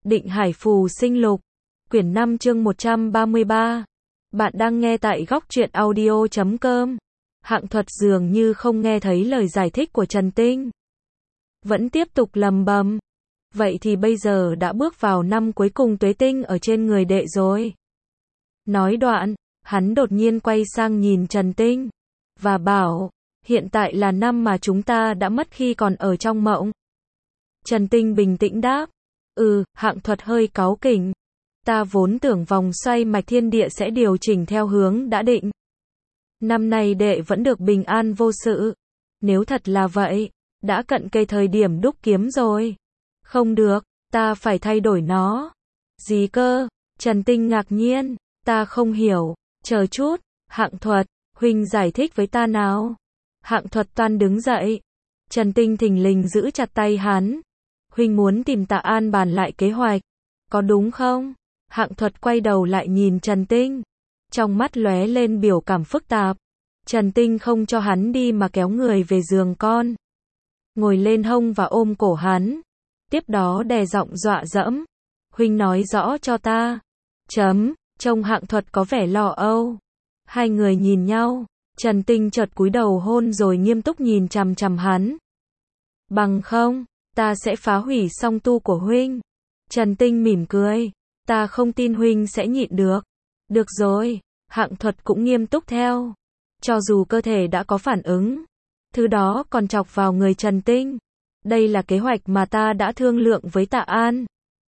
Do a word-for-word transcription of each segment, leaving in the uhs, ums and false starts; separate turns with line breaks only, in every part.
Định Hải Phù Sinh Lục, quyển năm chương một trăm ba mươi ba. Bạn đang nghe tại góc truyện audio chấm com. Hạng Thuật dường như không nghe thấy lời giải thích của Trần Tinh. Vẫn tiếp tục lầm bầm. Vậy thì bây giờ đã bước vào năm cuối cùng tuế tinh ở trên người đệ rồi. Nói đoạn, hắn đột nhiên quay sang nhìn Trần Tinh. Và bảo, hiện tại là năm mà chúng ta đã mất khi còn ở trong mộng. Trần Tinh bình tĩnh đáp. Ừ, Hạng Thuật hơi cáu kỉnh. Ta vốn tưởng vòng xoay mạch thiên địa sẽ điều chỉnh theo hướng đã định. Năm nay đệ vẫn được bình an vô sự. Nếu thật là vậy, đã cận kề thời điểm đúc kiếm rồi. Không được, ta phải thay đổi nó. Gì cơ? Trần Tinh ngạc nhiên. Ta không hiểu. Chờ chút, Hạng Thuật, huynh giải thích với ta nào. Hạng Thuật toan đứng dậy. Trần Tinh thình lình giữ chặt tay hắn. Huynh muốn tìm Tạ An bàn lại kế hoạch, có đúng không? Hạng Thuật quay đầu lại nhìn Trần Tinh. Trong mắt lóe lên biểu cảm phức tạp. Trần Tinh không cho hắn đi mà kéo người về giường con. Ngồi lên hông và ôm cổ hắn. Tiếp đó đè giọng dọa dẫm. Huynh nói rõ cho ta. Chấm, trông Hạng Thuật có vẻ lo âu. Hai người nhìn nhau. Trần Tinh chợt cúi đầu hôn rồi nghiêm túc nhìn chằm chằm hắn. Bằng không, ta sẽ phá hủy song tu của huynh. Trần Tinh mỉm cười. Ta không tin huynh sẽ nhịn được. Được rồi, Hạng Thuật cũng nghiêm túc theo. Cho dù cơ thể đã có phản ứng, thứ đó còn chọc vào người Trần Tinh. Đây là kế hoạch mà ta đã thương lượng với Tạ An,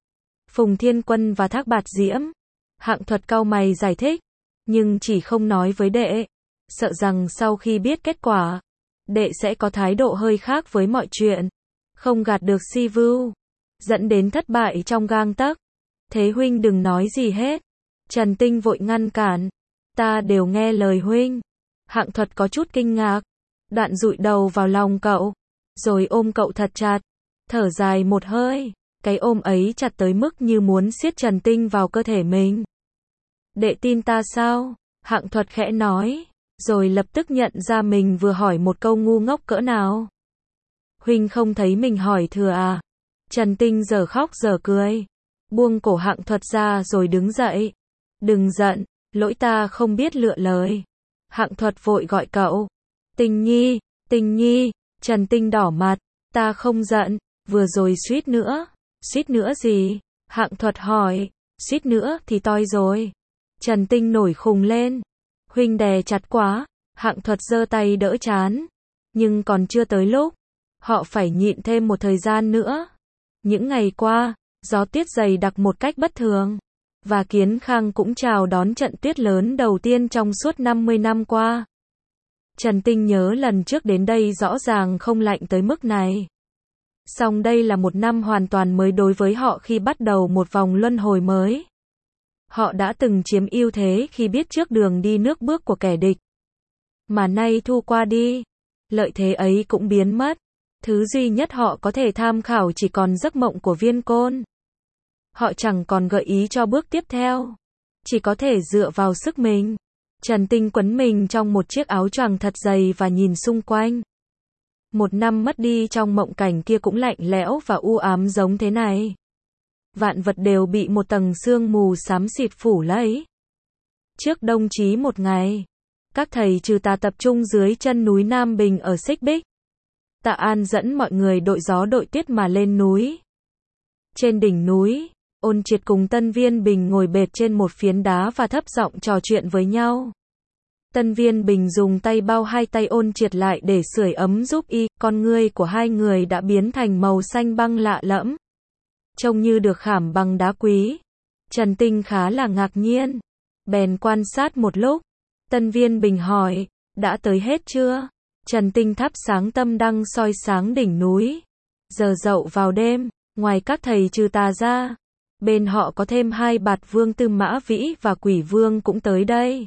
Phùng Thiên Quân và Thác Bạt Diễm. Hạng Thuật cau mày giải thích, nhưng chỉ không nói với đệ. Sợ rằng sau khi biết kết quả, đệ sẽ có thái độ hơi khác với mọi chuyện. Không gạt được Si Vưu, dẫn đến thất bại trong gang tấc. Thế huynh đừng nói gì hết. Trần Tinh vội ngăn cản. Ta đều nghe lời huynh. Hạng Thuật có chút kinh ngạc. Đoạn dụi đầu vào lòng cậu, rồi ôm cậu thật chặt. Thở dài một hơi. Cái ôm ấy chặt tới mức như muốn siết Trần Tinh vào cơ thể mình. Đệ tin ta sao? Hạng Thuật khẽ nói. Rồi lập tức nhận ra mình vừa hỏi một câu ngu ngốc cỡ nào. Huynh không thấy mình hỏi thừa à? Trần Tinh giờ khóc giờ cười. Buông cổ Hạng Thuật ra rồi đứng dậy. Đừng giận, lỗi ta không biết lựa lời. Hạng Thuật vội gọi cậu. Tinh Nhi, Tinh Nhi. Trần Tinh đỏ mặt. Ta không giận, vừa rồi suýt nữa. Suýt nữa gì? Hạng Thuật hỏi. Suýt nữa thì toi rồi. Trần Tinh nổi khùng lên. Huynh đè chặt quá. Hạng Thuật giơ tay đỡ trán. Nhưng còn chưa tới lúc. Họ phải nhịn thêm một thời gian nữa. Những ngày qua, gió tuyết dày đặc một cách bất thường. Và Kiến Khang cũng chào đón trận tuyết lớn đầu tiên trong suốt năm mươi năm qua. Trần Tinh nhớ lần trước đến đây rõ ràng không lạnh tới mức này. Song đây là một năm hoàn toàn mới đối với họ khi bắt đầu một vòng luân hồi mới. Họ đã từng chiếm ưu thế khi biết trước đường đi nước bước của kẻ địch. Mà nay thu qua đi, lợi thế ấy cũng biến mất. Thứ duy nhất họ có thể tham khảo chỉ còn giấc mộng của Viên Côn. Họ chẳng còn gợi ý cho bước tiếp theo. Chỉ có thể dựa vào sức mình. Trần Tinh quấn mình trong một chiếc áo choàng thật dày và nhìn xung quanh. Một năm mất đi trong mộng cảnh kia cũng lạnh lẽo và u ám giống thế này. Vạn vật đều bị một tầng sương mù xám xịt phủ lấy. Trước đông chí một ngày, các thầy trừ tà tập trung dưới chân núi Nam Bình ở Xích Bích. Tạ An dẫn mọi người đội gió đội tuyết mà lên núi. Trên đỉnh núi, Ôn Triệt cùng Tân Viên Bình ngồi bệt trên một phiến đá và thấp giọng trò chuyện với nhau. Tân Viên Bình dùng tay bao hai tay Ôn Triệt lại để sưởi ấm giúp y. Con ngươi của hai người đã biến thành màu xanh băng lạ lẫm, trông như được khảm bằng đá quý. Trần Tinh khá là ngạc nhiên. Bèn quan sát một lúc. Tân Viên Bình hỏi, đã tới hết chưa? Trần Tinh thắp sáng tâm đăng soi sáng đỉnh núi. Giờ dậu vào đêm, ngoài các thầy trừ tà ra, bên họ có thêm hai bạt vương Tư Mã Vĩ và Quỷ Vương cũng tới đây.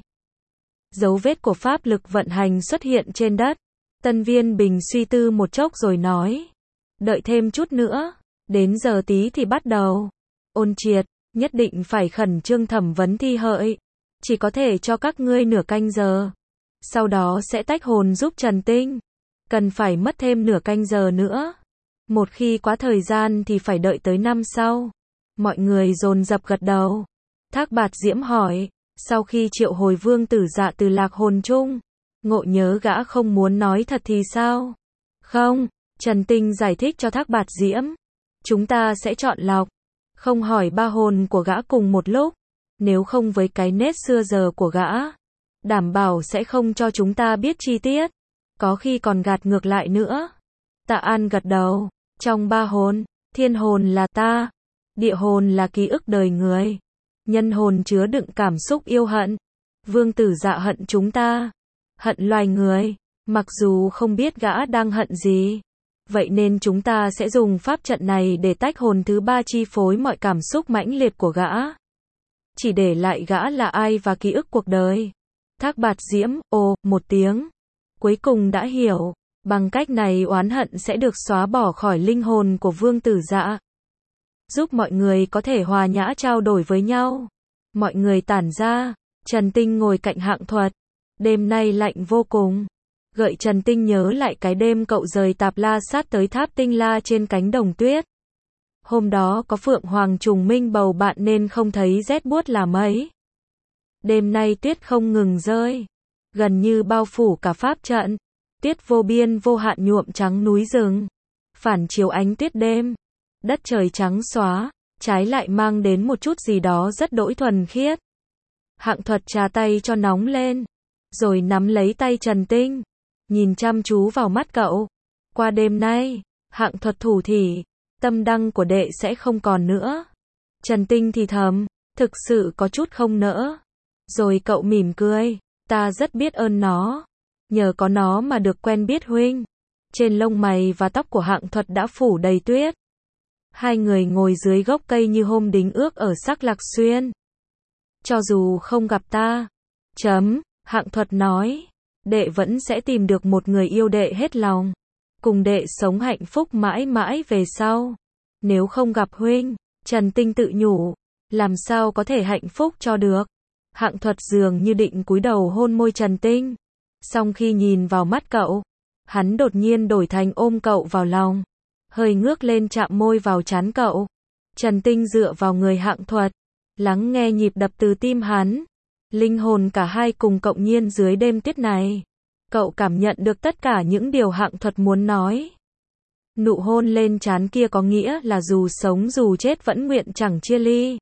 Dấu vết của pháp lực vận hành xuất hiện trên đất. Tân Viên Bình suy tư một chốc rồi nói. Đợi thêm chút nữa, đến giờ tí thì bắt đầu. Ôn Triệt, nhất định phải khẩn trương thẩm vấn thi hợi. Chỉ có thể cho các ngươi nửa canh giờ. Sau đó sẽ tách hồn giúp Trần Tinh. Cần phải mất thêm nửa canh giờ nữa. Một khi quá thời gian thì phải đợi tới năm sau. Mọi người dồn dập gật đầu. Thác Bạt Diễm hỏi, sau khi triệu hồi Vương Tử Dạ từ lạc hồn chung, ngộ nhớ gã không muốn nói thật thì sao? Không, Trần Tinh giải thích cho Thác Bạt Diễm. Chúng ta sẽ chọn lọc, không hỏi ba hồn của gã cùng một lúc, nếu không với cái nết xưa giờ của gã, đảm bảo sẽ không cho chúng ta biết chi tiết, có khi còn gạt ngược lại nữa. Tạ An gật đầu, trong ba hồn, thiên hồn là ta, địa hồn là ký ức đời người, nhân hồn chứa đựng cảm xúc yêu hận. Vương Tử Dạ hận chúng ta, hận loài người, mặc dù không biết gã đang hận gì. Vậy nên chúng ta sẽ dùng pháp trận này để tách hồn thứ ba chi phối mọi cảm xúc mãnh liệt của gã, chỉ để lại gã là ai và ký ức cuộc đời. Thác Bạt Diễm, ồ, một tiếng. Cuối cùng đã hiểu, bằng cách này oán hận sẽ được xóa bỏ khỏi linh hồn của Vương Tử Dạ, giúp mọi người có thể hòa nhã trao đổi với nhau. Mọi người tản ra, Trần Tinh ngồi cạnh Hạng Thuật. Đêm nay lạnh vô cùng, gợi Trần Tinh nhớ lại cái đêm cậu rời Tạp La Sát tới tháp Tinh La trên cánh đồng tuyết. Hôm đó có Phượng Hoàng trùng minh bầu bạn nên không thấy rét buốt là mấy. Đêm nay tuyết không ngừng rơi, gần như bao phủ cả pháp trận. Tuyết vô biên vô hạn nhuộm trắng núi rừng, phản chiếu ánh tuyết đêm. Đất trời trắng xóa, trái lại mang đến một chút gì đó rất đỗi thuần khiết. Hạng Thuật trà tay cho nóng lên, rồi nắm lấy tay Trần Tinh, nhìn chăm chú vào mắt cậu. Qua đêm nay, Hạng Thuật thủ thỉ, tâm đăng của đệ sẽ không còn nữa. Trần Tinh thì thầm, thực sự có chút không nỡ. Rồi cậu mỉm cười, ta rất biết ơn nó, nhờ có nó mà được quen biết huynh. Trên lông mày và tóc của Hạng Thuật đã phủ đầy tuyết. Hai người ngồi dưới gốc cây như hôm đính ước ở Sắc Lạc Xuyên. Cho dù không gặp ta, chấm, Hạng Thuật nói, đệ vẫn sẽ tìm được một người yêu đệ hết lòng, cùng đệ sống hạnh phúc mãi mãi về sau. Nếu không gặp huynh, Trần Tinh tự nhủ, làm sao có thể hạnh phúc cho được. Hạng Thuật dường như định cúi đầu hôn môi Trần Tinh, song khi nhìn vào mắt cậu, hắn đột nhiên đổi thành ôm cậu vào lòng, hơi ngước lên chạm môi vào trán cậu. Trần Tinh dựa vào người Hạng Thuật, lắng nghe nhịp đập từ tim hắn. Linh hồn cả hai cùng cộng nhiên dưới đêm tuyết này. Cậu cảm nhận được tất cả những điều Hạng Thuật muốn nói. Nụ hôn lên trán kia có nghĩa là dù sống dù chết vẫn nguyện chẳng chia ly.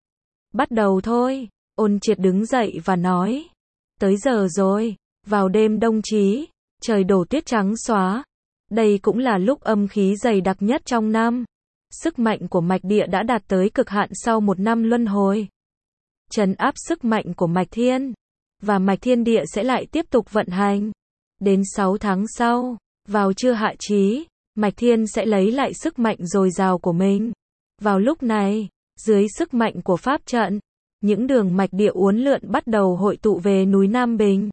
Bắt đầu thôi, Ôn Triệt đứng dậy và nói. Tới giờ rồi, vào đêm đông chí, trời đổ tuyết trắng xóa. Đây cũng là lúc âm khí dày đặc nhất trong năm. Sức mạnh của mạch địa đã đạt tới cực hạn sau một năm luân hồi. Trấn áp sức mạnh của mạch thiên, và mạch thiên địa sẽ lại tiếp tục vận hành. Đến sáu tháng sau, vào trưa hạ chí, mạch thiên sẽ lấy lại sức mạnh dồi dào của mình. Vào lúc này, dưới sức mạnh của pháp trận, những đường mạch địa uốn lượn bắt đầu hội tụ về núi Nam Bình.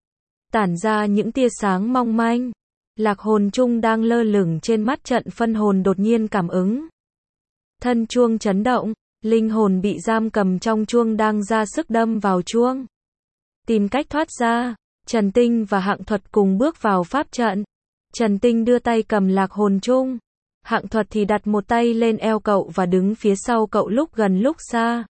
Tản ra những tia sáng mong manh. Lạc hồn chung đang lơ lửng trên mắt trận phân hồn đột nhiên cảm ứng. Thân chuông chấn động, linh hồn bị giam cầm trong chuông đang ra sức đâm vào chuông. Tìm cách thoát ra, Trần Tinh và Hạng Thuật cùng bước vào pháp trận. Trần Tinh đưa tay cầm lạc hồn chung, Hạng Thuật thì đặt một tay lên eo cậu và đứng phía sau cậu lúc gần lúc xa.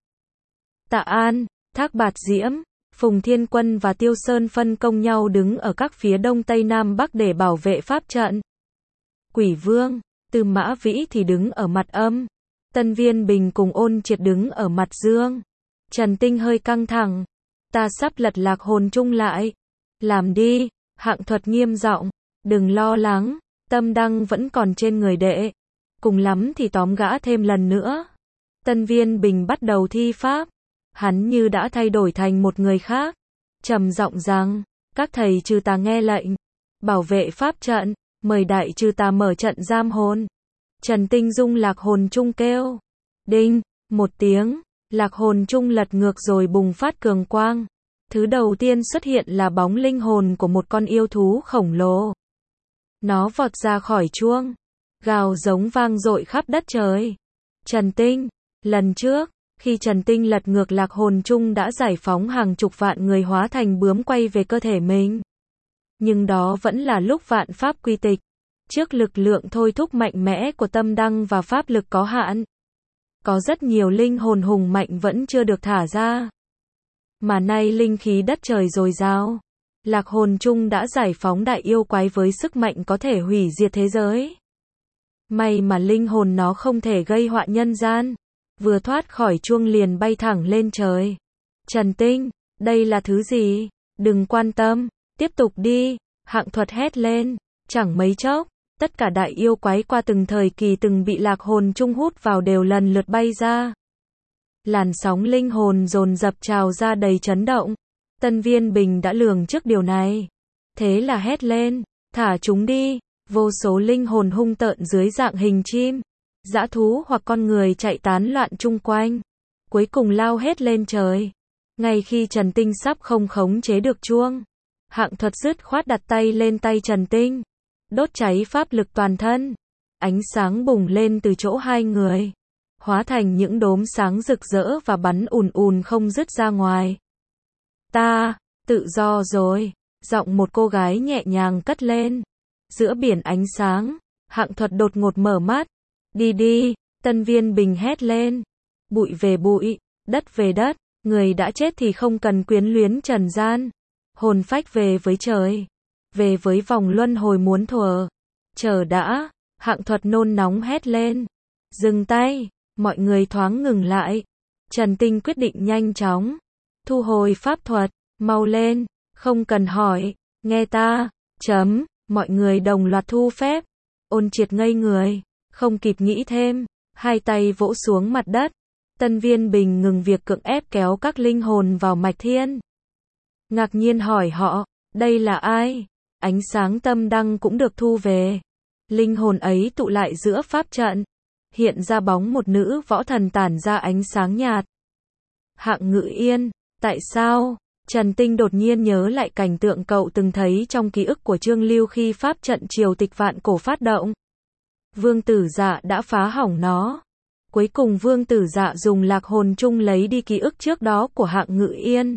Tạ An, Thác Bạt Diễm, Phùng Thiên Quân và Tiêu Sơn phân công nhau đứng ở các phía đông tây nam bắc để bảo vệ pháp trận. Quỷ Vương, Tư Mã Vĩ thì đứng ở mặt âm. Tân Viên Bình cùng Ôn Triệt đứng ở mặt dương. Trần Tinh hơi căng thẳng. Ta sắp lật lạc hồn chung lại. Làm đi, Hạng Thuật nghiêm giọng. Đừng lo lắng, tâm đăng vẫn còn trên người đệ. Cùng lắm thì tóm gã thêm lần nữa. Tân Viên Bình bắt đầu thi pháp. Hắn như đã thay đổi thành một người khác. Trầm giọng rằng, các thầy trừ tà nghe lệnh. Bảo vệ pháp trận, mời đại trừ tà mở trận giam hồn. Trần Tinh dung lạc hồn chung kêu. Đinh, một tiếng, lạc hồn chung lật ngược rồi bùng phát cường quang. Thứ đầu tiên xuất hiện là bóng linh hồn của một con yêu thú khổng lồ. Nó vọt ra khỏi chuông, gào giống vang dội khắp đất trời. Trần Tinh, lần trước, khi Trần Tinh lật ngược lạc hồn chung đã giải phóng hàng chục vạn người hóa thành bướm quay về cơ thể mình. Nhưng đó vẫn là lúc vạn pháp quy tịch. Trước lực lượng thôi thúc mạnh mẽ của tâm đăng và pháp lực có hạn, có rất nhiều linh hồn hùng mạnh vẫn chưa được thả ra. Mà nay linh khí đất trời dồi dào, Lạc Hồn Chung đã giải phóng đại yêu quái với sức mạnh có thể hủy diệt thế giới. May mà linh hồn nó không thể gây họa nhân gian, vừa thoát khỏi chuông liền bay thẳng lên trời. Trần Tinh, đây là thứ gì? Đừng quan tâm, tiếp tục đi, Hạng Thuật hét lên, chẳng mấy chốc, tất cả đại yêu quái qua từng thời kỳ từng bị Lạc Hồn Chung hút vào đều lần lượt bay ra. Làn sóng linh hồn dồn dập trào ra đầy chấn động. Tân Viên Bình đã lường trước điều này. Thế là hét lên, thả chúng đi. Vô số linh hồn hung tợn dưới dạng hình chim, dã thú hoặc con người chạy tán loạn chung quanh. Cuối cùng lao hết lên trời. Ngay khi Trần Tinh sắp không khống chế được chuông, Hạng Thuật dứt khoát đặt tay lên tay Trần Tinh, đốt cháy pháp lực toàn thân. Ánh sáng bùng lên từ chỗ hai người, hóa thành những đốm sáng rực rỡ và bắn ùn ùn không dứt ra ngoài. Ta, tự do rồi, giọng một cô gái nhẹ nhàng cất lên. Giữa biển ánh sáng, Hạng Thuật đột ngột mở mắt. Đi đi, Tân Viên Bình hét lên. Bụi về bụi, đất về đất, người đã chết thì không cần quyến luyến trần gian. Hồn phách về với trời, về với vòng luân hồi muốn thuở. Chờ đã, Hạng Thuật nôn nóng hét lên. Dừng tay, mọi người thoáng ngừng lại. Trần Tinh quyết định nhanh chóng thu hồi pháp thuật, mau lên, không cần hỏi, nghe ta, chấm, mọi người đồng loạt thu phép. Ôn Triệt ngây người, không kịp nghĩ thêm, hai tay vỗ xuống mặt đất. Tân Viên Bình ngừng việc cưỡng ép kéo các linh hồn vào mạch thiên. Ngạc nhiên hỏi họ, đây là ai? Ánh sáng tâm đăng cũng được thu về. Linh hồn ấy tụ lại giữa pháp trận, hiện ra bóng một nữ võ thần tản ra ánh sáng nhạt. Hạng Ngự Yên, tại sao? Trần Tinh đột nhiên nhớ lại cảnh tượng cậu từng thấy trong ký ức của Trương Lưu khi pháp trận triều tịch vạn cổ phát động. Vương Tử Dạ đã phá hỏng nó. Cuối cùng Vương Tử Dạ dùng Lạc Hồn Chung lấy đi ký ức trước đó của Hạng Ngự Yên.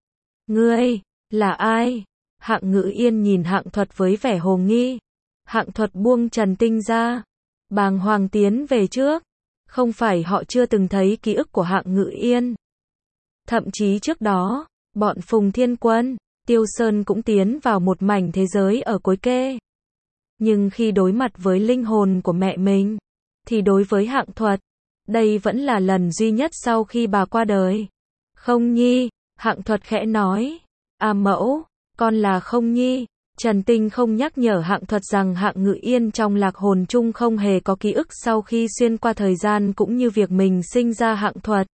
Ngươi, là ai? Hạng Ngự Yên nhìn Hạng Thuật với vẻ hồ nghi. Hạng Thuật buông Trần Tinh ra, bàng hoàng tiến về trước. Không phải họ chưa từng thấy ký ức của Hạng Ngự Yên. Thậm chí trước đó, bọn Phùng Thiên Quân, Tiêu Sơn cũng tiến vào một mảnh thế giới ở cuối kê. Nhưng khi đối mặt với linh hồn của mẹ mình, thì đối với Hạng Thuật, đây vẫn là lần duy nhất sau khi bà qua đời. Không nhi, Hạng Thuật khẽ nói. À mẫu, con là Không nhi. Trần Tinh không nhắc nhở Hạng Thuật rằng Hạng Ngự Yên trong Lạc Hồn Chung không hề có ký ức sau khi xuyên qua thời gian cũng như việc mình sinh ra Hạng Thuật.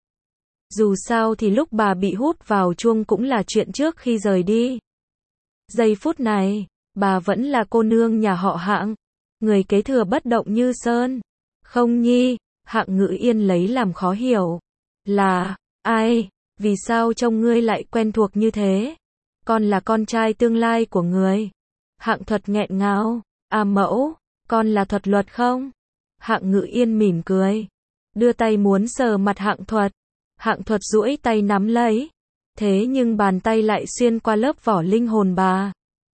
Dù sao thì lúc bà bị hút vào chuông cũng là chuyện trước khi rời đi. Giây phút này, bà vẫn là cô nương nhà họ Hạng, người kế thừa bất động như sơn. Không nhi, Hạng Ngự Yên lấy làm khó hiểu. Là, ai, vì sao trông ngươi lại quen thuộc như thế? Con là con trai tương lai của người. Hạng Thuật nghẹn ngào. À mẫu, con là Thuật Luật không? Hạng Ngự Yên mỉm cười, đưa tay muốn sờ mặt Hạng Thuật. Hạng Thuật duỗi tay nắm lấy. Thế nhưng bàn tay lại xuyên qua lớp vỏ linh hồn bà.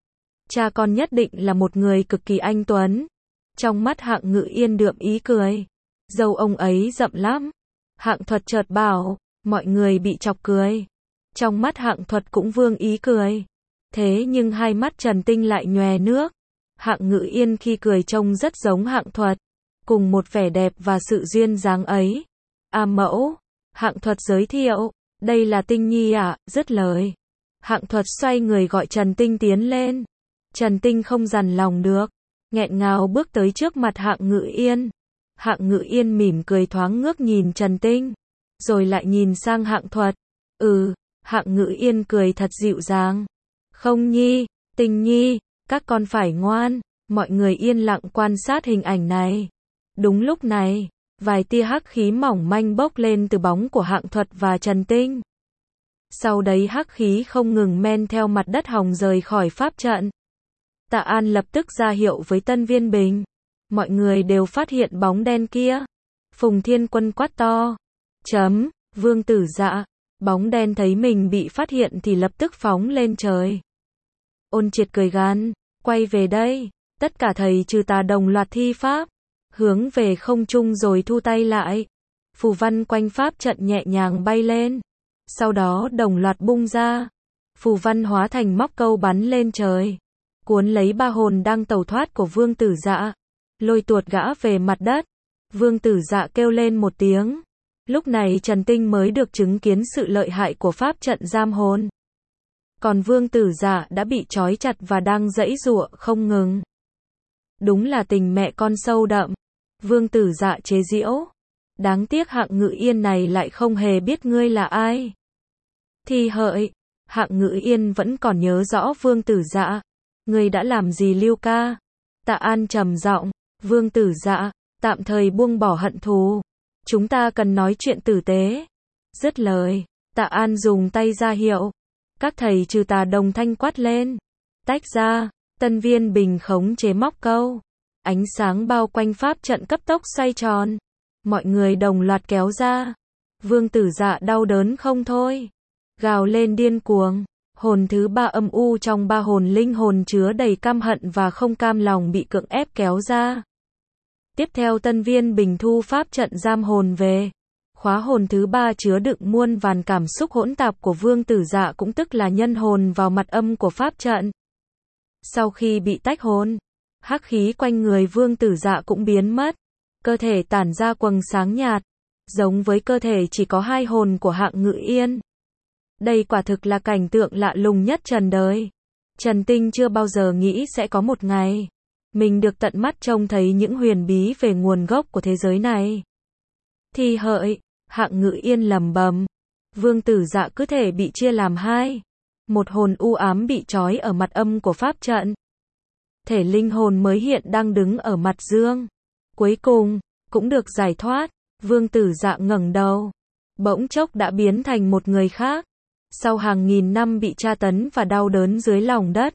Cha con nhất định là một người cực kỳ anh tuấn. Trong mắt Hạng Ngự Yên đượm ý cười. Dâu ông ấy rậm lắm. Hạng Thuật chợt bảo, mọi người bị chọc cười. Trong mắt Hạng Thuật cũng vương ý cười. Thế nhưng hai mắt Trần Tinh lại nhòe nước. Hạng Ngự Yên khi cười trông rất giống Hạng Thuật, cùng một vẻ đẹp và sự duyên dáng ấy. À mẫu, Hạng Thuật giới thiệu, đây là Tinh Nhi ạ, à, dứt lời. Hạng Thuật xoay người gọi Trần Tinh tiến lên. Trần Tinh không dằn lòng được, nghẹn ngào bước tới trước mặt Hạng Ngự Yên. Hạng Ngự Yên mỉm cười thoáng ngước nhìn Trần Tinh, rồi lại nhìn sang Hạng Thuật. Ừ, Hạng Ngự Yên cười thật dịu dàng. Không nhi, Tinh Nhi, các con phải ngoan. Mọi người yên lặng quan sát hình ảnh này. Đúng lúc này, vài tia hắc khí mỏng manh bốc lên từ bóng của Hạng Thuật và Trần Tinh. Sau đấy hắc khí không ngừng men theo mặt đất hòng rời khỏi pháp trận. Tạ An lập tức ra hiệu với Tân Viên Bình. Mọi người đều phát hiện bóng đen kia. Phùng Thiên Quân quát to. Chấm, Vương Tử Dạ. Bóng đen thấy mình bị phát hiện thì lập tức phóng lên trời. Ôn Triệt cười gằn, quay về đây. Tất cả thầy trừ tà đồng loạt thi pháp, hướng về không trung rồi thu tay lại. phù văn quanh pháp trận nhẹ nhàng bay lên. Sau đó đồng loạt bung ra. Phù văn hóa thành móc câu bắn lên trời. Cuốn lấy ba hồn đang tẩu thoát của Vương Tử Dạ. Lôi tuột gã về mặt đất. Vương Tử Dạ kêu lên một tiếng. Lúc này Trần Tinh mới được chứng kiến sự lợi hại của pháp trận giam hồn. Còn Vương Tử Dạ đã bị trói chặt và đang giãy giụa không ngừng. Đúng là tình mẹ con sâu đậm. Vương Tử Dạ chế giễu. Đáng tiếc Hạng Ngự Yên này lại không hề biết ngươi là ai. Thì hợi, Hạng Ngự Yên vẫn còn nhớ rõ Vương Tử Dạ. Ngươi đã làm gì Lưu ca? Tạ An trầm giọng. Vương Tử Dạ, tạm thời buông bỏ hận thù. Chúng ta cần nói chuyện tử tế. Dứt lời, Tạ An dùng tay ra hiệu. Các thầy trừ tà đồng thanh quát lên. Tách ra, Tân Viên Bình khống chế móc câu. Ánh sáng bao quanh pháp trận cấp tốc xoay tròn. Mọi người đồng loạt kéo ra. Vương Tử Dạ đau đớn không thôi. Gào lên điên cuồng. Hồn thứ ba âm u trong ba hồn linh hồn chứa đầy căm hận và không cam lòng bị cưỡng ép kéo ra. Tiếp theo Tân Viên Bình thu pháp trận giam hồn về. Khóa hồn thứ ba chứa đựng muôn vàn cảm xúc hỗn tạp của Vương Tử Dạ cũng tức là nhân hồn vào mặt âm của pháp trận. Sau khi bị tách hồn, hắc khí quanh người Vương Tử Dạ cũng biến mất. Cơ thể tản ra quầng sáng nhạt, giống với cơ thể chỉ có hai hồn của Hạng Ngự Yên. Đây quả thực là cảnh tượng lạ lùng nhất trần đời. Trần Tinh chưa bao giờ nghĩ sẽ có một ngày mình được tận mắt trông thấy những huyền bí về nguồn gốc của thế giới này. Thì hợi, Hạng Ngự Yên lẩm bẩm. Vương Tử Dạ cứ thể bị chia làm hai. Một hồn u ám bị trói ở mặt âm của pháp trận. Thể linh hồn mới hiện đang đứng ở mặt dương. Cuối cùng, cũng được giải thoát. Vương Tử Dạ ngẩng đầu. Bỗng chốc đã biến thành một người khác. Sau hàng nghìn năm bị tra tấn và đau đớn dưới lòng đất.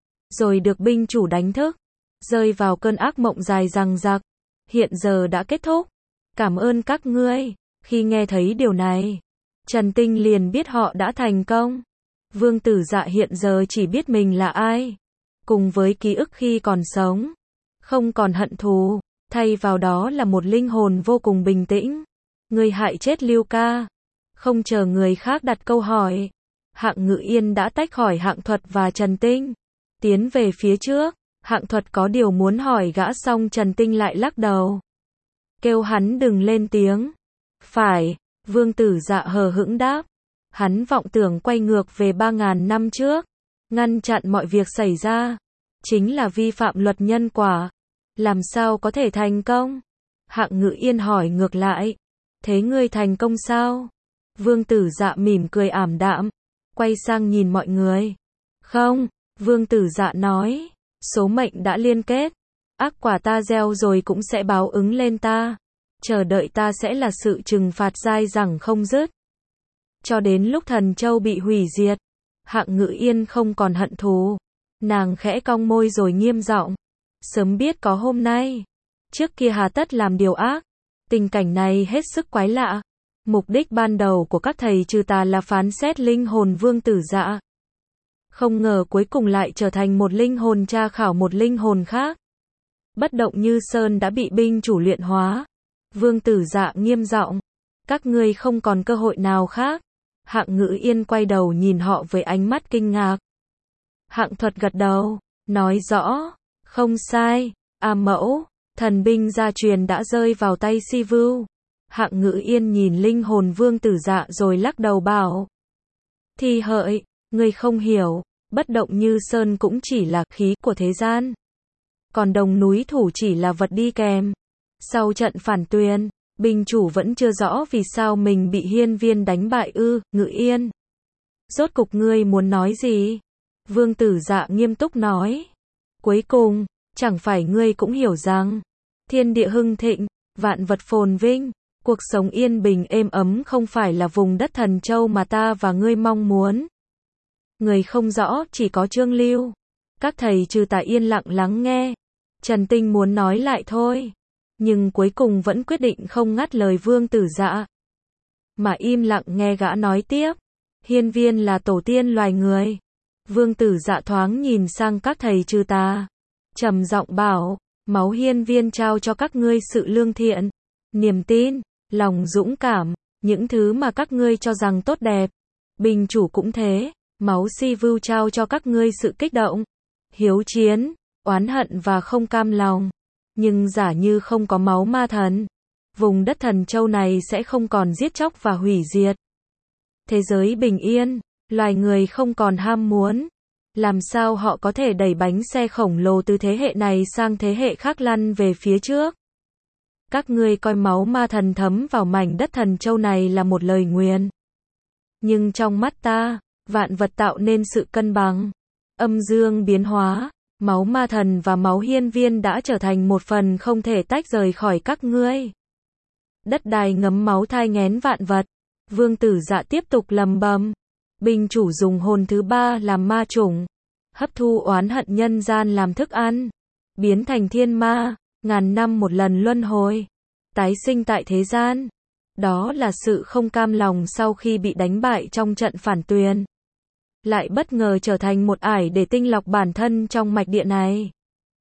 Rồi được binh chủ đánh thức. Rơi vào cơn ác mộng dài dằng dặc. Hiện giờ đã kết thúc. Cảm ơn các ngươi. Khi nghe thấy điều này, Trần Tinh liền biết họ đã thành công. Vương Tử Dạ hiện giờ chỉ biết mình là ai. Cùng với ký ức khi còn sống. Không còn hận thù. Thay vào đó là một linh hồn vô cùng bình tĩnh. Ngươi hại chết Lưu ca. Không chờ người khác đặt câu hỏi. Hạng Ngự Yên đã tách khỏi Hạng Thuật và Trần Tinh. Tiến về phía trước. Hạng Thuật có điều muốn hỏi gã xong Trần Tinh lại lắc đầu. Kêu hắn đừng lên tiếng. Phải, Vương Tử Dạ hờ hững đáp. Hắn vọng tưởng quay ngược về ba ngàn năm trước. Ngăn chặn mọi việc xảy ra. Chính là vi phạm luật nhân quả. Làm sao có thể thành công? Hạng Ngự Yên hỏi ngược lại. Thế ngươi thành công sao? Vương Tử Dạ mỉm cười ảm đạm. Quay sang nhìn mọi người. Không, Vương Tử Dạ nói. Số mệnh đã liên kết. Ác quả ta gieo rồi cũng sẽ báo ứng lên ta. Chờ đợi ta sẽ là sự trừng phạt dai dẳng không dứt. Cho đến lúc Thần Châu bị hủy diệt. Hạng Ngự Yên không còn hận thù. Nàng khẽ cong môi rồi nghiêm giọng. Sớm biết có hôm nay. Trước kia hà tất làm điều ác. Tình cảnh này hết sức quái lạ. Mục đích ban đầu của các thầy trừ tà là phán xét linh hồn Vương Tử Dạ. Không ngờ cuối cùng lại trở thành một linh hồn tra khảo một linh hồn khác. Bất động như sơn đã bị binh chủ luyện hóa. Vương Tử Dạ nghiêm giọng. Các ngươi không còn cơ hội nào khác. Hạng Ngự Yên quay đầu nhìn họ với ánh mắt kinh ngạc. Hạng Thuật gật đầu, nói rõ. Không sai, A Mẫu, thần binh gia truyền đã rơi vào tay Si Vưu. Hạng Ngự Yên nhìn linh hồn Vương Tử Dạ rồi lắc đầu bảo. Thì hợi, ngươi không hiểu, bất động như sơn cũng chỉ là khí của thế gian. Còn đồng núi thủ chỉ là vật đi kèm. Sau trận phản tuyền, binh chủ vẫn chưa rõ vì sao mình bị hiên viên đánh bại ư, Ngự Yên. Rốt cục ngươi muốn nói gì? Vương Tử Dạ nghiêm túc nói. Cuối cùng, chẳng phải ngươi cũng hiểu rằng, thiên địa hưng thịnh, vạn vật phồn vinh, cuộc sống yên bình êm ấm không phải là vùng đất Thần Châu mà ta và ngươi mong muốn. Người không rõ chỉ có Trương Lưu. Các thầy trừ tà yên lặng lắng nghe. Trần Tinh muốn nói lại thôi. Nhưng cuối cùng vẫn quyết định không ngắt lời Vương Tử Dạ. Mà im lặng nghe gã nói tiếp. Hiên viên là tổ tiên loài người. Vương Tử Dạ thoáng nhìn sang các thầy trừ tà. Trầm giọng bảo, máu hiên viên trao cho các ngươi sự lương thiện, niềm tin, lòng dũng cảm, những thứ mà các ngươi cho rằng tốt đẹp. Binh chủ cũng thế, máu si vưu trao cho các ngươi sự kích động, hiếu chiến, oán hận và không cam lòng. Nhưng giả như không có máu ma thần, vùng đất Thần Châu này sẽ không còn giết chóc và hủy diệt. Thế giới bình yên, loài người không còn ham muốn. Làm sao họ có thể đẩy bánh xe khổng lồ từ thế hệ này sang thế hệ khác lăn về phía trước? Các ngươi coi máu ma thần thấm vào mảnh đất Thần Châu này là một lời nguyền. Nhưng trong mắt ta, vạn vật tạo nên sự cân bằng, âm dương biến hóa, máu ma thần và máu hiên viên đã trở thành một phần không thể tách rời khỏi các ngươi. Đất đai ngấm máu thai nghén vạn vật. Vương Tử Dạ tiếp tục lầm bầm. Binh chủ dùng hồn thứ ba làm ma chủng, hấp thu oán hận nhân gian làm thức ăn, biến thành thiên ma, ngàn năm một lần luân hồi, tái sinh tại thế gian. Đó là sự không cam lòng sau khi bị đánh bại trong trận phản tuyền, lại bất ngờ trở thành một ải để tinh lọc bản thân trong mạch địa này.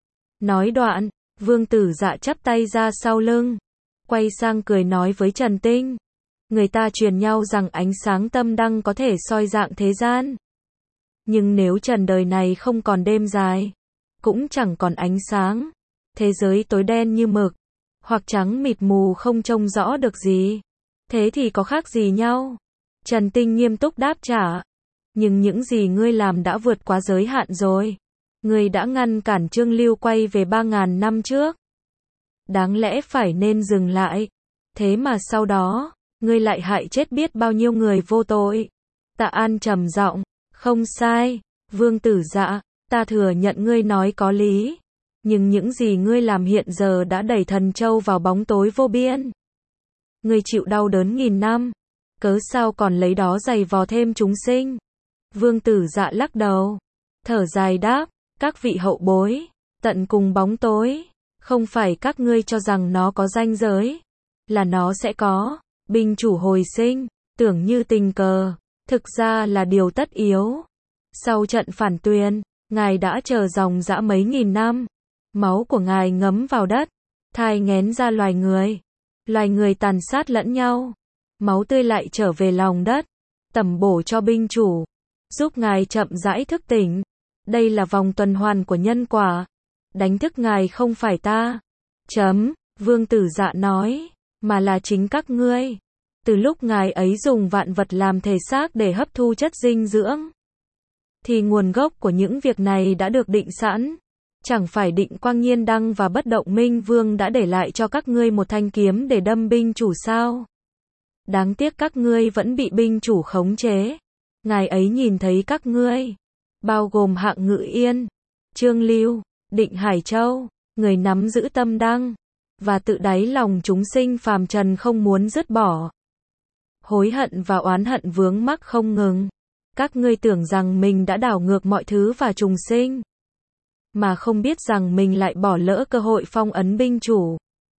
Nói đoạn, Vương Tử Dạ chắp tay ra sau lưng, quay sang cười nói với Trần Tinh. Người ta truyền nhau rằng ánh sáng tâm đăng có thể soi dạng thế gian. Nhưng nếu trần đời này không còn đêm dài, cũng chẳng còn ánh sáng, thế giới tối đen như mực, hoặc trắng mịt mù không trông rõ được gì, thế thì có khác gì nhau? Trần Tinh nghiêm túc đáp trả. Nhưng những gì ngươi làm đã vượt quá giới hạn rồi. Ngươi đã ngăn cản Trương Lưu quay về ba ngàn năm trước. Đáng lẽ phải nên dừng lại. Thế mà sau đó, ngươi lại hại chết biết bao nhiêu người vô tội. Tạ An trầm giọng, không sai, Vương Tử Dạ, ta thừa nhận ngươi nói có lý. Nhưng những gì ngươi làm hiện giờ đã đẩy Thần Châu vào bóng tối vô biên. Ngươi chịu đau đớn nghìn năm, cớ sao còn lấy đó giày vò thêm chúng sinh? Vương Tử Dạ lắc đầu, thở dài đáp, các vị hậu bối, tận cùng bóng tối, không phải các ngươi cho rằng nó có ranh giới, là nó sẽ có. Binh chủ hồi sinh, tưởng như tình cờ, thực ra là điều tất yếu. Sau trận phản tuyền, ngài đã chờ dòng dã mấy nghìn năm, máu của ngài ngấm vào đất, thai nghén ra loài người. Loài người tàn sát lẫn nhau, máu tươi lại trở về lòng đất, tẩm bổ cho binh chủ, giúp ngài chậm rãi thức tỉnh. Đây là vòng tuần hoàn của nhân quả. Đánh thức ngài không phải ta. Chấm, Vương Tử Dạ nói, mà là chính các ngươi. Từ lúc ngài ấy dùng vạn vật làm thể xác để hấp thu chất dinh dưỡng, thì nguồn gốc của những việc này đã được định sẵn. Chẳng phải Định Quang Nhiên Đăng và Bất Động Minh Vương đã để lại cho các ngươi một thanh kiếm để đâm binh chủ sao? Đáng tiếc các ngươi vẫn bị binh chủ khống chế. Ngài ấy nhìn thấy các ngươi, bao gồm Hạng Ngự Yên, Trương Lưu, Định Hải Châu, người nắm giữ tâm đăng, và tự đáy lòng chúng sinh phàm trần không muốn dứt bỏ. Hối hận và oán hận vướng mắc không ngừng. Các ngươi tưởng rằng mình đã đảo ngược mọi thứ và trùng sinh, mà không biết rằng mình lại bỏ lỡ cơ hội phong ấn binh chủ.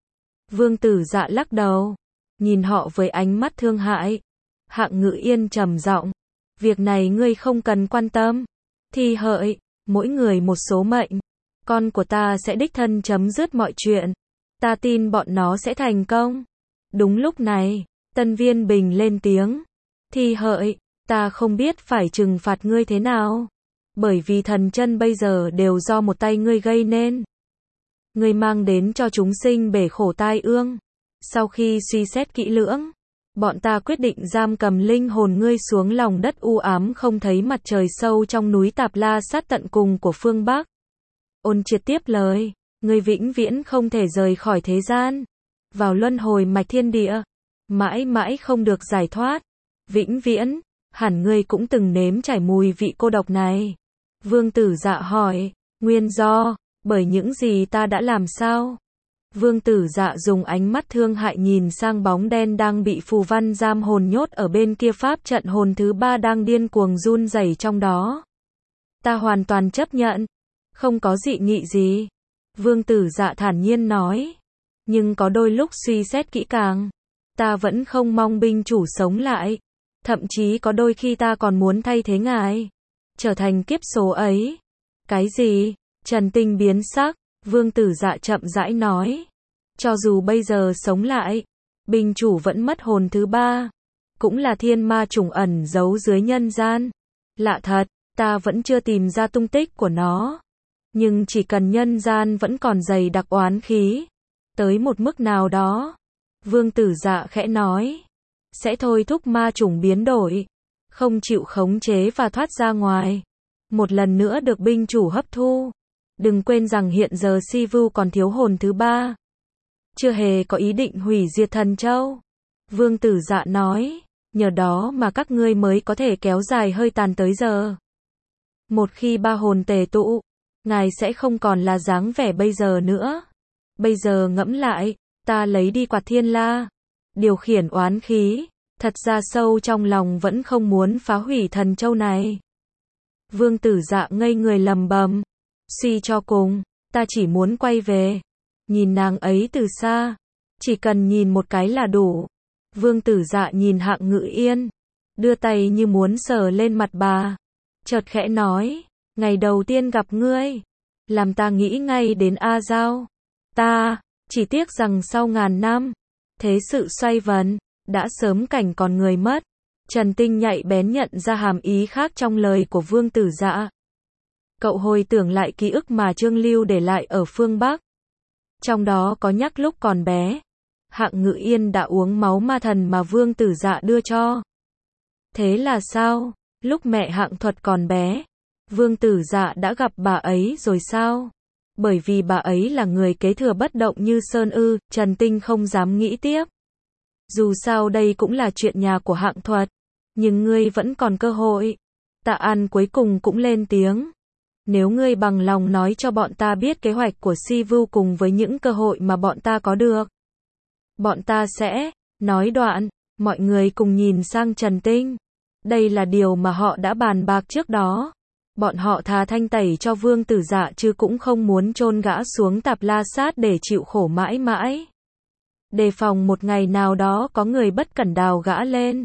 Vương Tử Dạ lắc đầu, nhìn họ với ánh mắt thương hại. Hạng Ngự Yên trầm giọng, việc này ngươi không cần quan tâm. Thi hợi, mỗi người một số mệnh. Con của ta sẽ đích thân chấm dứt mọi chuyện. Ta tin bọn nó sẽ thành công. Đúng lúc này, Tân Viên Bình lên tiếng. Thi hợi, ta không biết phải trừng phạt ngươi thế nào. Bởi vì thần chân bây giờ đều do một tay ngươi gây nên. Ngươi mang đến cho chúng sinh bể khổ tai ương. Sau khi suy xét kỹ lưỡng, bọn ta quyết định giam cầm linh hồn ngươi xuống lòng đất u ám không thấy mặt trời sâu trong núi Tạp La sát tận cùng của phương Bắc. Ôn Triệt tiếp lời, ngươi vĩnh viễn không thể rời khỏi thế gian, vào luân hồi mạch thiên địa, mãi mãi không được giải thoát. Vĩnh viễn, hẳn ngươi cũng từng nếm trải mùi vị cô độc này. Vương Tử Dạ hỏi, nguyên do, bởi những gì ta đã làm sao? Vương Tử Dạ dùng ánh mắt thương hại nhìn sang bóng đen đang bị phù văn giam hồn nhốt ở bên kia pháp trận hồn thứ ba đang điên cuồng run rẩy trong đó. Ta hoàn toàn chấp nhận, không có dị nghị gì. Vương Tử Dạ thản nhiên nói, nhưng có đôi lúc suy xét kỹ càng, ta vẫn không mong binh chủ sống lại. Thậm chí có đôi khi ta còn muốn thay thế ngài, trở thành kiếp số ấy. Cái gì? Trần Tinh biến sắc. Vương Tử Dạ chậm rãi nói, cho dù bây giờ sống lại, Binh chủ vẫn mất hồn thứ ba. Cũng là thiên ma trùng ẩn giấu dưới nhân gian. Lạ thật, ta vẫn chưa tìm ra tung tích của nó. Nhưng chỉ cần nhân gian vẫn còn dày đặc oán khí, tới một mức nào đó, Vương Tử Dạ khẽ nói, sẽ thôi thúc ma trùng biến đổi, không chịu khống chế và thoát ra ngoài. Một lần nữa được binh chủ hấp thu. Đừng quên rằng hiện giờ Si Vu còn thiếu hồn thứ ba. Chưa hề có ý định hủy diệt Thần Châu. Vương Tử Dạ nói, nhờ đó mà các ngươi mới có thể kéo dài hơi tàn tới giờ. Một khi ba hồn tề tụ, ngài sẽ không còn là dáng vẻ bây giờ nữa. Bây giờ ngẫm lại, ta lấy đi quạt thiên la, điều khiển oán khí, thật ra sâu trong lòng vẫn không muốn phá hủy Thần Châu này. Vương Tử Dạ ngây người lầm bầm, suy cho cùng, ta chỉ muốn quay về, nhìn nàng ấy từ xa, chỉ cần nhìn một cái là đủ. Vương Tử Dạ nhìn Hạng Ngự Yên, đưa tay như muốn sờ lên mặt bà, chợt khẽ nói, ngày đầu tiên gặp ngươi, làm ta nghĩ ngay đến A Giao. Ta, chỉ tiếc rằng sau ngàn năm, thế sự xoay vần, đã sớm cảnh còn người mất. Trần Tinh nhạy bén nhận ra hàm ý khác trong lời của Vương Tử Dạ. Cậu hồi tưởng lại ký ức mà Trương Lưu để lại ở phương Bắc. Trong đó có nhắc lúc còn bé, Hạng Ngự Yên đã uống máu ma thần mà Vương Tử Dạ đưa cho. Thế là sao? Lúc mẹ Hạng Thuật còn bé, Vương Tử Dạ đã gặp bà ấy rồi sao? Bởi vì bà ấy là người kế thừa bất động như sơn ư, Trần Tinh không dám nghĩ tiếp. Dù sao đây cũng là chuyện nhà của Hạng Thuật, nhưng ngươi vẫn còn cơ hội. Tạ An cuối cùng cũng lên tiếng. Nếu ngươi bằng lòng nói cho bọn ta biết kế hoạch của Si Vu cùng với những cơ hội mà bọn ta có được, bọn ta sẽ, nói đoạn, mọi người cùng nhìn sang Trần Tinh. Đây là điều mà họ đã bàn bạc trước đó. Bọn họ thà thanh tẩy cho Vương Tử Dạ chứ cũng không muốn chôn gã xuống Tạp La Sát để chịu khổ mãi mãi. Đề phòng một ngày nào đó có người bất cẩn đào gã lên,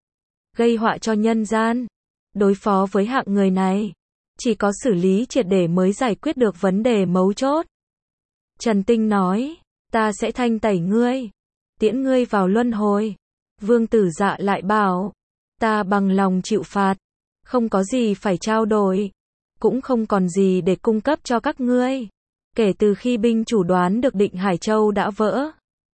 gây họa cho nhân gian. Đối phó với hạng người này, chỉ có xử lý triệt để mới giải quyết được vấn đề mấu chốt. Trần Tinh nói, ta sẽ thanh tẩy ngươi, tiễn ngươi vào luân hồi. Vương Tử Dạ lại bảo, ta bằng lòng chịu phạt, không có gì phải trao đổi, cũng không còn gì để cung cấp cho các ngươi. Kể từ khi binh chủ đoán được Định Hải Châu đã vỡ,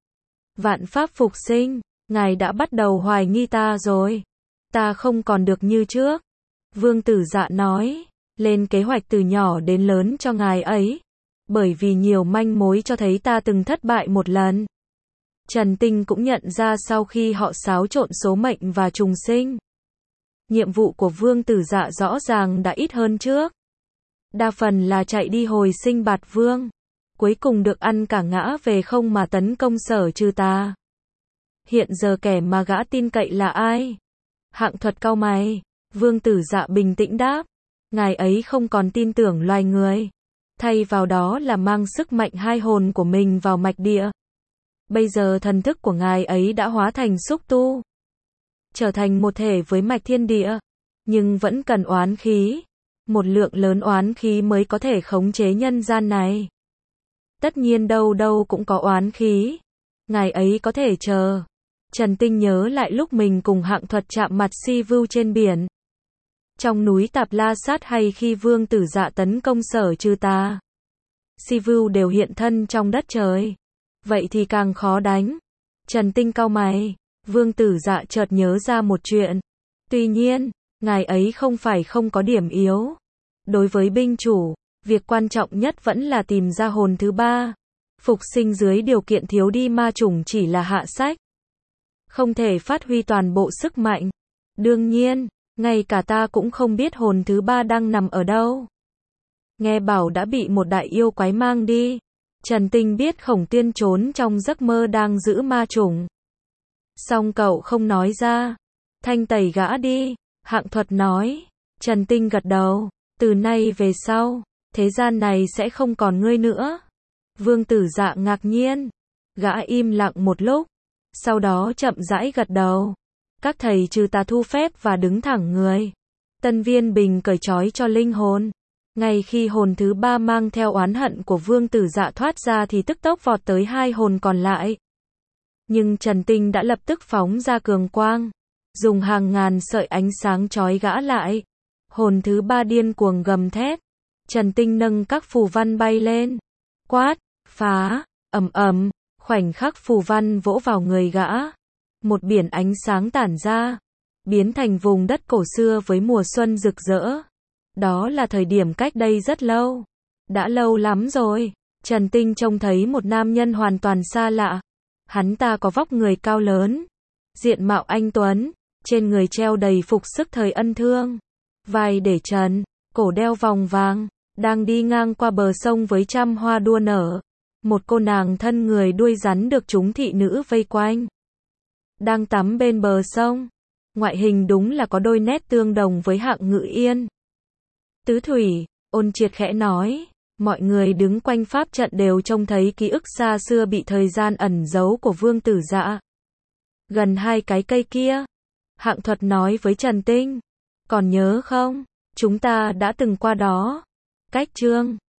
vạn pháp phục sinh, ngài đã bắt đầu hoài nghi ta rồi. Ta không còn được như trước. Vương Tử Dạ nói, lên kế hoạch từ nhỏ đến lớn cho ngài ấy, bởi vì nhiều manh mối cho thấy ta từng thất bại một lần. Trần Tinh cũng nhận ra sau khi họ xáo trộn số mệnh và trùng sinh, nhiệm vụ của Vương Tử Dạ rõ ràng đã ít hơn trước. Đa phần là chạy đi hồi sinh Bạt Vương, cuối cùng được ăn cả ngã về không mà tấn công Sở Trừ Tà. Hiện giờ kẻ mà gã tin cậy là ai? Hạng Thuật cau mày. Vương Tử Dạ bình tĩnh đáp, ngài ấy không còn tin tưởng loài người, thay vào đó là mang sức mạnh hai hồn của mình vào mạch địa. Bây giờ thần thức của ngài ấy đã hóa thành xúc tu, trở thành một thể với mạch thiên địa, nhưng vẫn cần oán khí, một lượng lớn oán khí mới có thể khống chế nhân gian này. Tất nhiên đâu đâu cũng có oán khí, ngài ấy có thể chờ. Trần Tinh nhớ lại lúc mình cùng Hạng Thuật chạm mặt Si Vu trên biển, trong núi Tạp La Sát, hay khi Vương Tử Dạ tấn công Sở Trừ Tà. Si Vu đều hiện thân trong đất trời, vậy thì càng khó đánh. Trần Tinh cau mày. Vương Tử Dạ chợt nhớ ra một chuyện. Tuy nhiên, ngài ấy không phải không có điểm yếu. Đối với binh chủ, việc quan trọng nhất vẫn là tìm ra hồn thứ ba. Phục sinh dưới điều kiện thiếu đi ma chủng chỉ là hạ sách, không thể phát huy toàn bộ sức mạnh. Đương nhiên, ngay cả ta cũng không biết hồn thứ ba đang nằm ở đâu. Nghe bảo đã bị một đại yêu quái mang đi. Trần Tinh biết Khổng Tiên trốn trong giấc mơ đang giữ ma chủng. Song cậu không nói ra. Thanh tẩy gã đi, Hạng Thuật nói. Trần Tinh gật đầu. Từ nay về sau, thế gian này sẽ không còn ngươi nữa. Vương Tử Dạ ngạc nhiên. Gã im lặng một lúc, sau đó chậm rãi gật đầu. Các thầy trừ tà thu phép và đứng thẳng người. Tân Viên Bình cởi trói cho linh hồn. Ngay khi hồn thứ ba mang theo oán hận của Vương Tử Dạ thoát ra thì tức tốc vọt tới hai hồn còn lại. Nhưng Trần Tinh đã lập tức phóng ra cường quang, dùng hàng ngàn sợi ánh sáng trói gã lại. Hồn thứ ba điên cuồng gầm thét. Trần Tinh nâng các phù văn bay lên, quát, phá, ầm ầm, khoảnh khắc phù văn vỗ vào người gã. Một biển ánh sáng tản ra, biến thành vùng đất cổ xưa với mùa xuân rực rỡ. Đó là thời điểm cách đây rất lâu. Đã lâu lắm rồi. Trần Tinh trông thấy một nam nhân hoàn toàn xa lạ. Hắn ta có vóc người cao lớn, diện mạo anh tuấn, trên người treo đầy phục sức thời ân thương, vai để trần, cổ đeo vòng vàng, đang đi ngang qua bờ sông với trăm hoa đua nở. Một cô nàng thân người đuôi rắn được chúng thị nữ vây quanh, đang tắm bên bờ sông. Ngoại hình đúng là có đôi nét tương đồng với Hạng Ngự Yên. Tứ Thủy, Ôn Triệt khẽ nói. Mọi người đứng quanh pháp trận đều trông thấy ký ức xa xưa bị thời gian ẩn giấu của Vương Tử Dạ. Gần hai cái cây kia. Hạng Thuật nói với Trần Tinh. Còn nhớ không? Chúng ta đã từng qua đó. Cách chương